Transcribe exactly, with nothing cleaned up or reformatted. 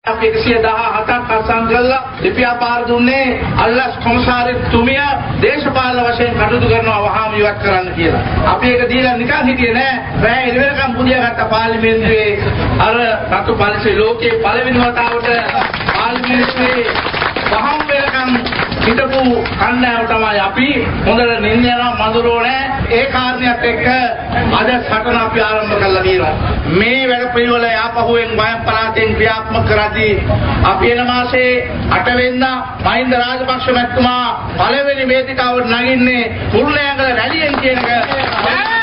අපි එකසිය දහහතක් අත්සන් කළා. ලිපියාපාර දුන්නේ අල්ලාස් කොමසාරිතුමිය දේශපාලන වශයෙන් කටයුතු කරනවා වහාම ඉවත් කරන්න කියලා. අපි ඒක දීලා නිකන් හිටියේ නෑ. රෑ එළිවෙනකම් පුදියාගත්ත පාර්ලිමේන්තුවේ අර රතු පරිසර ලෝකයේ පළවෙනි වතාවට පාර්ලිමේන්තුවේ වහාම වෙනකම් හිටපු කණ්ඩායම තමයි අපි. හොඳට නිින්ද යනවා මඳුරෝ නෑ. ඒ කාරණයක් එක්ක අද සටන අපි ආරම්භ කළා කියලා. මේ වැඩ පිළිවෙල යාපහුවෙන් වයම් පළාතෙන් ක්‍රියාත්මක කරදී අපි එන මාසේ අට වෙනිදා මහින්ද රාජපක්ෂ මැතිතුමා පළවෙනි වේදිකාවට නගින්නේ කුරුණෑගල රැළියෙන් කියන එක